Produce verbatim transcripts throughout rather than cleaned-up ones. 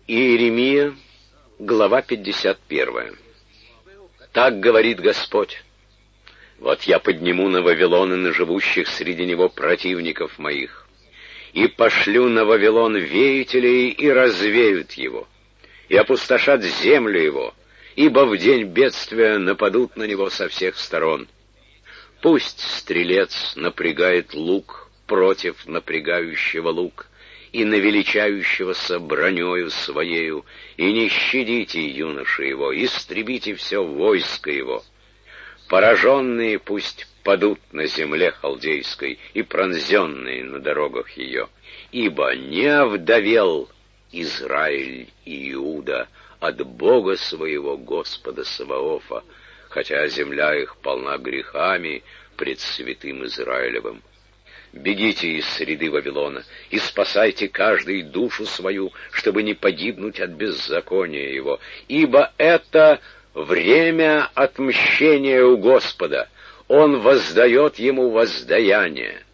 Иеремия, глава пятьдесят первая. Так говорит Господь: вот я подниму на Вавилон и на живущих среди него противников моих, и пошлю на Вавилон веятелей, и развеют его, и опустошат землю его, ибо в день бедствия нападут на него со всех сторон. Пусть стрелец напрягает лук против напрягающего лук, и навеличающегося бронею своею, и не щадите юноши его, истребите все войско его. Пораженные пусть падут на земле халдейской, и пронзенные на дорогах ее, ибо не овдовел Израиль и Иуда от Бога своего Господа Саваофа, хотя земля их полна грехами пред святым Израилевым. Бегите из среды Вавилона и спасайте каждый душу свою, чтобы не погибнуть от беззакония его, ибо это время отмщения у Господа, Он воздает ему воздаяние.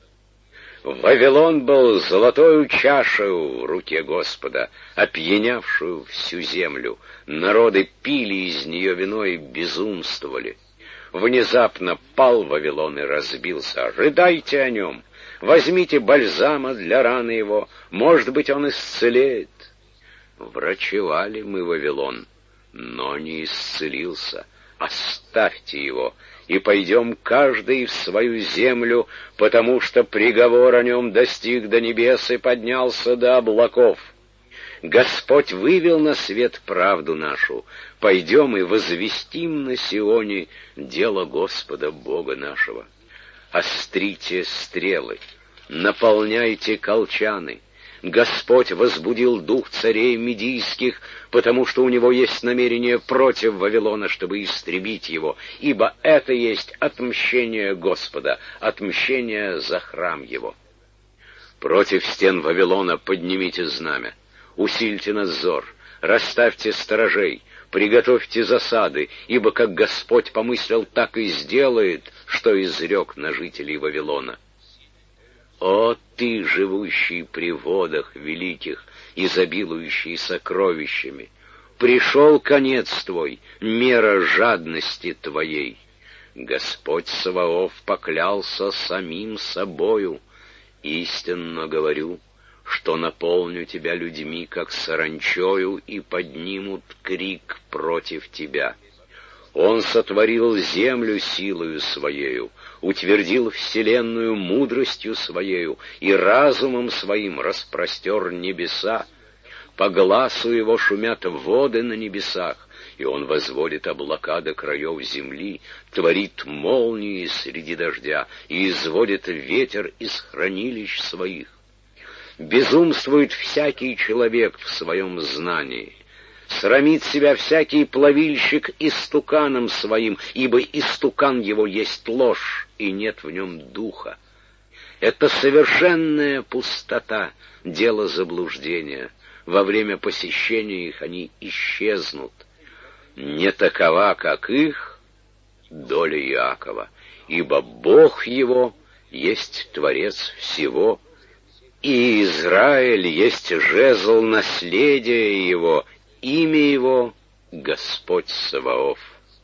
Вавилон был золотою чашею в руке Господа, опьянявшую всю землю. Народы пили из нее вино и безумствовали. Внезапно пал Вавилон и разбился. Рыдайте о нем, возьмите бальзама для раны его, может быть, он исцелеет. Врачевали мы Вавилон, но не исцелился. Оставьте его, и пойдем каждый в свою землю, потому что приговор о нем достиг до небес и поднялся до облаков. Господь вывел на свет правду нашу. Пойдем и возвестим на Сионе дело Господа Бога нашего. Острите стрелы, наполняйте колчаны. Господь возбудил дух царей медийских, потому что у него есть намерение против Вавилона, чтобы истребить его, ибо это есть отмщение Господа, отмщение за храм его. Против стен Вавилона поднимите знамя, усильте надзор, расставьте сторожей, приготовьте засады, ибо как Господь помыслил, так и сделает, что изрек на жителей Вавилона. О, ты, живущий при водах великих, изобилующий сокровищами! Пришел конец твой, мера жадности твоей. Господь Саваоф поклялся самим собою. Истинно говорю, что наполню тебя людьми, как саранчою, и поднимут крик против тебя. Он сотворил землю силою своею, утвердил вселенную мудростью своею и разумом своим распростер небеса. По гласу его шумят воды на небесах, и он возводит облака до краев земли, творит молнии среди дождя и изводит ветер из хранилищ своих. Безумствует всякий человек в своем знании. Срамит себя всякий плавильщик истуканом своим, ибо истукан его есть ложь, и нет в нем духа. Это совершенная пустота, дело заблуждения. Во время посещения их они исчезнут. Не такова, как их, доля Иакова, ибо Бог его есть Творец всего, и Израиль есть жезл наследия его, имя его — Господь Саваоф.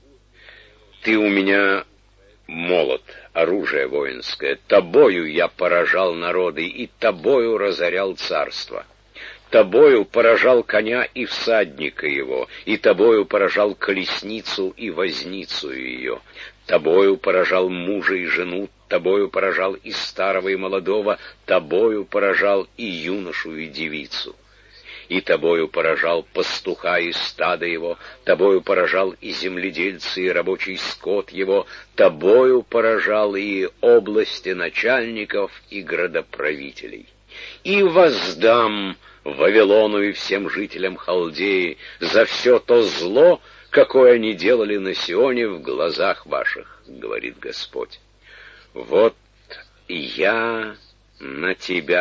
Ты у меня молот, оружие воинское, тобою я поражал народы, и тобою разорял царство. Тобою поражал коня и всадника его, и тобою поражал колесницу и возницу ее. Тобою поражал мужа и жену, тобою поражал и старого, и молодого, тобою поражал и юношу, и девицу. И тобою поражал пастуха и стадо его, тобою поражал и земледельца, и рабочий скот его, тобою поражал и области начальников, и градоправителей. И воздам Вавилону и всем жителям Халдеи за все то зло, какое они делали на Сионе в глазах ваших, говорит Господь. Вот я на тебя,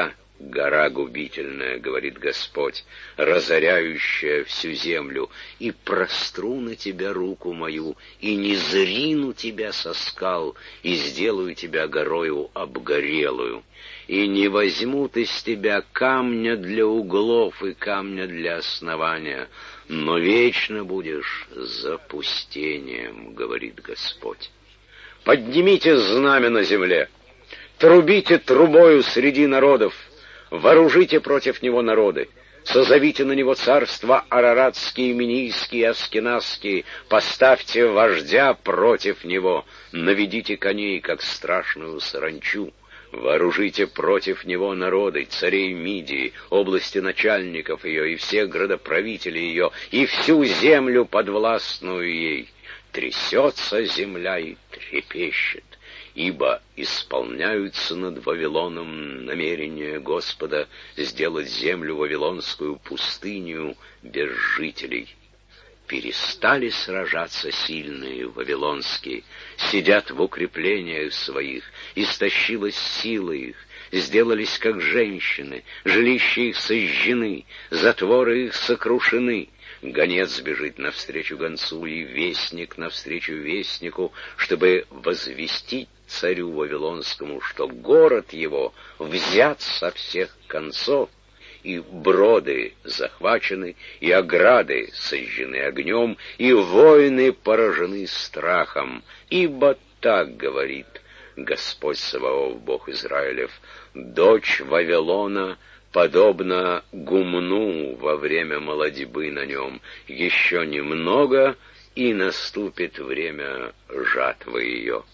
гора губительная, говорит Господь, разоряющая всю землю, и простру на тебя руку мою, и не зрину тебя со скал, и сделаю тебя горою обгорелую, и не возьмут из тебя камня для углов и камня для основания, но вечно будешь запустением, говорит Господь. Поднимите знамя на земле, трубите трубою среди народов, вооружите против него народы, созовите на него царства араратские, минийские, аскеназские, поставьте вождя против него, наведите коней, как страшную саранчу, вооружите против него народы, царей Мидии, области начальников ее и всех градоправителей ее, и всю землю подвластную ей. Трясется земля и трепещет, ибо исполняются над Вавилоном намерения Господа сделать землю вавилонскую пустыню без жителей. Перестали сражаться сильные вавилонские, сидят в укреплениях своих, истощилась сила их, сделались как женщины, жилища их сожжены, затворы их сокрушены. Гонец бежит навстречу гонцу, и вестник навстречу вестнику, чтобы возвестить царю Вавилонскому, что город его взят со всех концов, и броды захвачены, и ограды сожжены огнем, и воины поражены страхом. Ибо так говорит Господь Саваоф, Бог Израилев: дочь Вавилона подобно гумну во время молодьбы на нем, еще немного, и наступит время жатвы ее.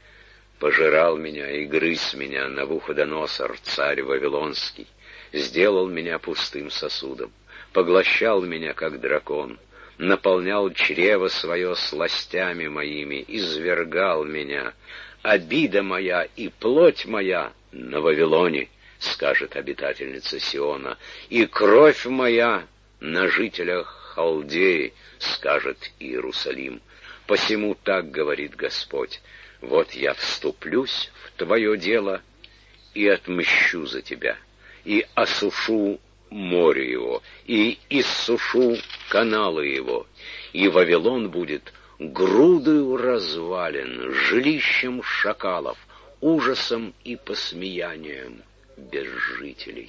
Пожирал меня и грыз меня Навуходоносор, царь Вавилонский, сделал меня пустым сосудом, поглощал меня, как дракон, наполнял чрево свое сластями моими, извергал меня. Обида моя и плоть моя на Вавилоне, скажет обитательница Сиона, и кровь моя на жителях Халдеи, скажет Иерусалим. Посему так говорит Господь: вот я вступлюсь в твое дело и отмщу за тебя, и осушу море его, и иссушу каналы его, и Вавилон будет грудою развалин, жилищем шакалов, ужасом и посмеянием без жителей.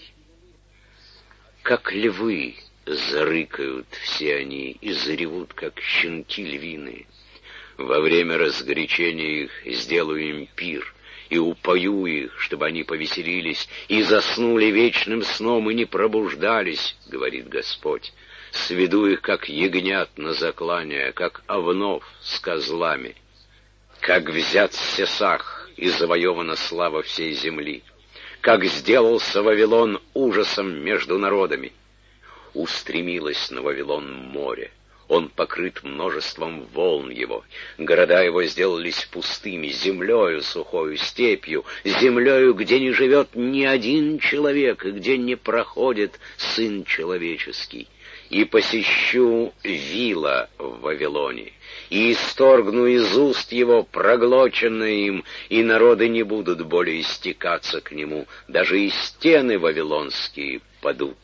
Как львы зарыкают все они и заревут, как щенки львиные. Во время разгорячения их сделаю им пир, и упою их, чтобы они повеселились, и заснули вечным сном, и не пробуждались, говорит Господь. Сведу их, как ягнят на заклание, как овнов с козлами. Как взят Сесах, и завоевана слава всей земли. Как сделался Вавилон ужасом между народами. Устремилось на Вавилон море, он покрыт множеством волн его, города его сделались пустыми, землею сухою, степью, землею, где не живет ни один человек, и где не проходит сын человеческий. И посещу вила в Вавилоне, и исторгну из уст его проглоченное им, и народы не будут более истекаться к нему, даже и стены вавилонские падут.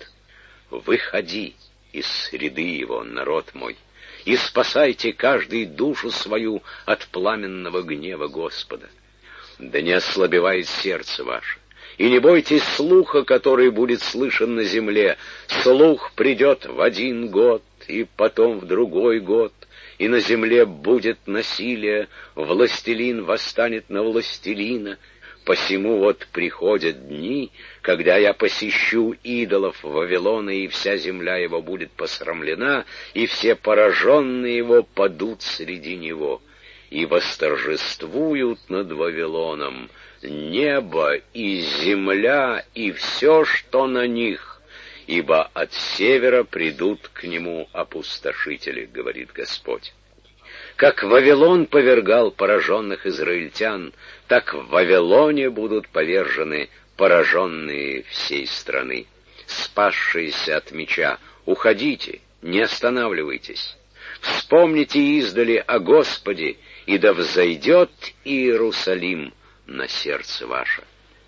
Выходи из среды его, народ мой, и спасайте каждый душу свою от пламенного гнева Господа. Да не ослабевает сердце ваше, и не бойтесь слуха, который будет слышен на земле. Слух придет в один год, и потом в другой год, и на земле будет насилие, властелин восстанет на властелина. Посему вот приходят дни, когда я посещу идолов Вавилона, и вся земля его будет посрамлена, и все пораженные его падут среди него. И восторжествуют над Вавилоном небо и земля, и все, что на них, ибо от севера придут к нему опустошители, говорит Господь. Как Вавилон повергал пораженных израильтян, так в Вавилоне будут повержены пораженные всей страны. Спасшиеся от меча, уходите, не останавливайтесь. Вспомните издали о Господе, и да взойдет Иерусалим на сердце ваше.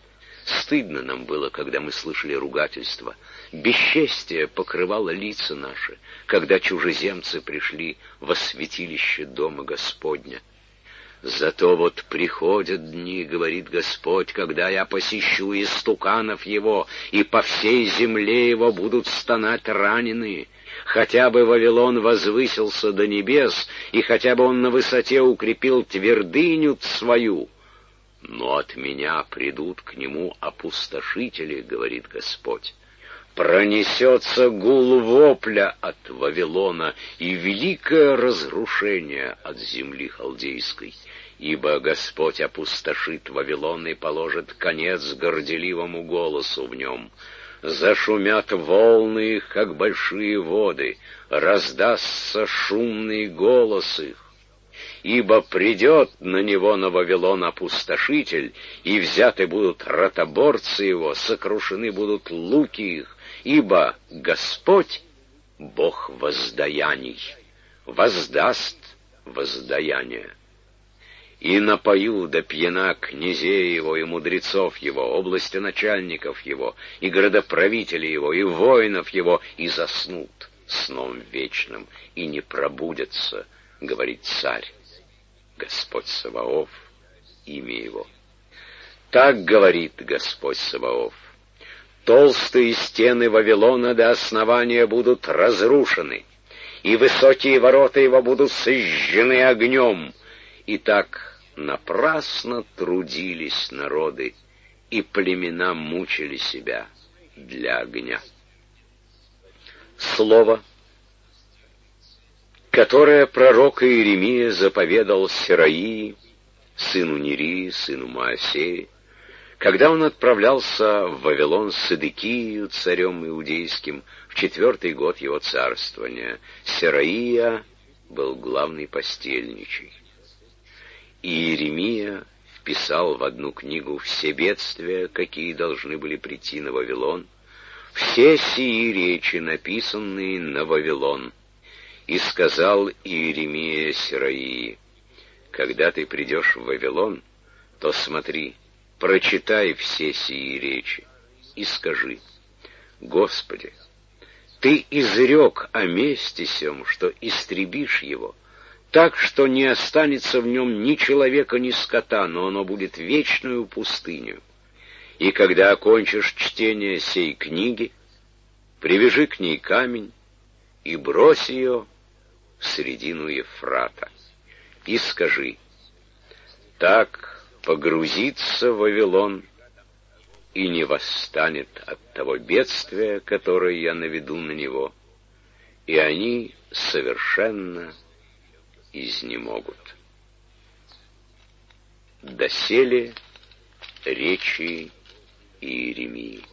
Стыдно нам было, когда мы слышали ругательства. Бесчестие покрывало лица наши, когда чужеземцы пришли во святилище Дома Господня. Зато вот приходят дни, говорит Господь, когда я посещу истуканов его, и по всей земле его будут стонать раненые. Хотя бы Вавилон возвысился до небес, и хотя бы он на высоте укрепил твердыню свою, но от меня придут к нему опустошители, говорит Господь. Пронесется гул вопля от Вавилона и великое разрушение от земли халдейской, ибо Господь опустошит Вавилон и положит конец горделивому голосу в нем. Зашумят волны их, как большие воды, раздастся шумный голос их. Ибо придет на него, на Вавилон, опустошитель, и взяты будут ротоборцы его, сокрушены будут луки их, ибо Господь — Бог воздаяний, воздаст воздаяние. И напою до пьяна князей его и мудрецов его, области начальников его, и городоправителей его, и воинов его, и заснут сном вечным, и не пробудятся, говорит царь, Господь Саваоф, имя его. Так говорит Господь Саваоф: толстые стены Вавилона до основания будут разрушены, и высокие ворота его будут сожжены огнем. И так напрасно трудились народы, и племена мучили себя для огня. Слово, которое пророк Иеремия заповедал Сераии, сыну Нерии, сыну Моосеи, когда он отправлялся в Вавилон с Седекией, царем иудейским, в четвертый год его царствования. Сераия был главный постельничий. И Иеремия вписал в одну книгу все бедствия, какие должны были прийти на Вавилон, все сии речи, написанные на Вавилон. И сказал Иеремия Сераии: когда ты придешь в Вавилон, то смотри, прочитай все сии речи и скажи: Господи, Ты изрек о месте сем, что истребишь его, так что не останется в нем ни человека, ни скота, но оно будет вечную пустыню. И когда окончишь чтение сей книги, привяжи к ней камень и брось ее в середину Ефрата, и скажи: так погрузится Вавилон и не восстанет от того бедствия, которое я наведу на него, и они совершенно изнемогут. Доселе речи Иеремии.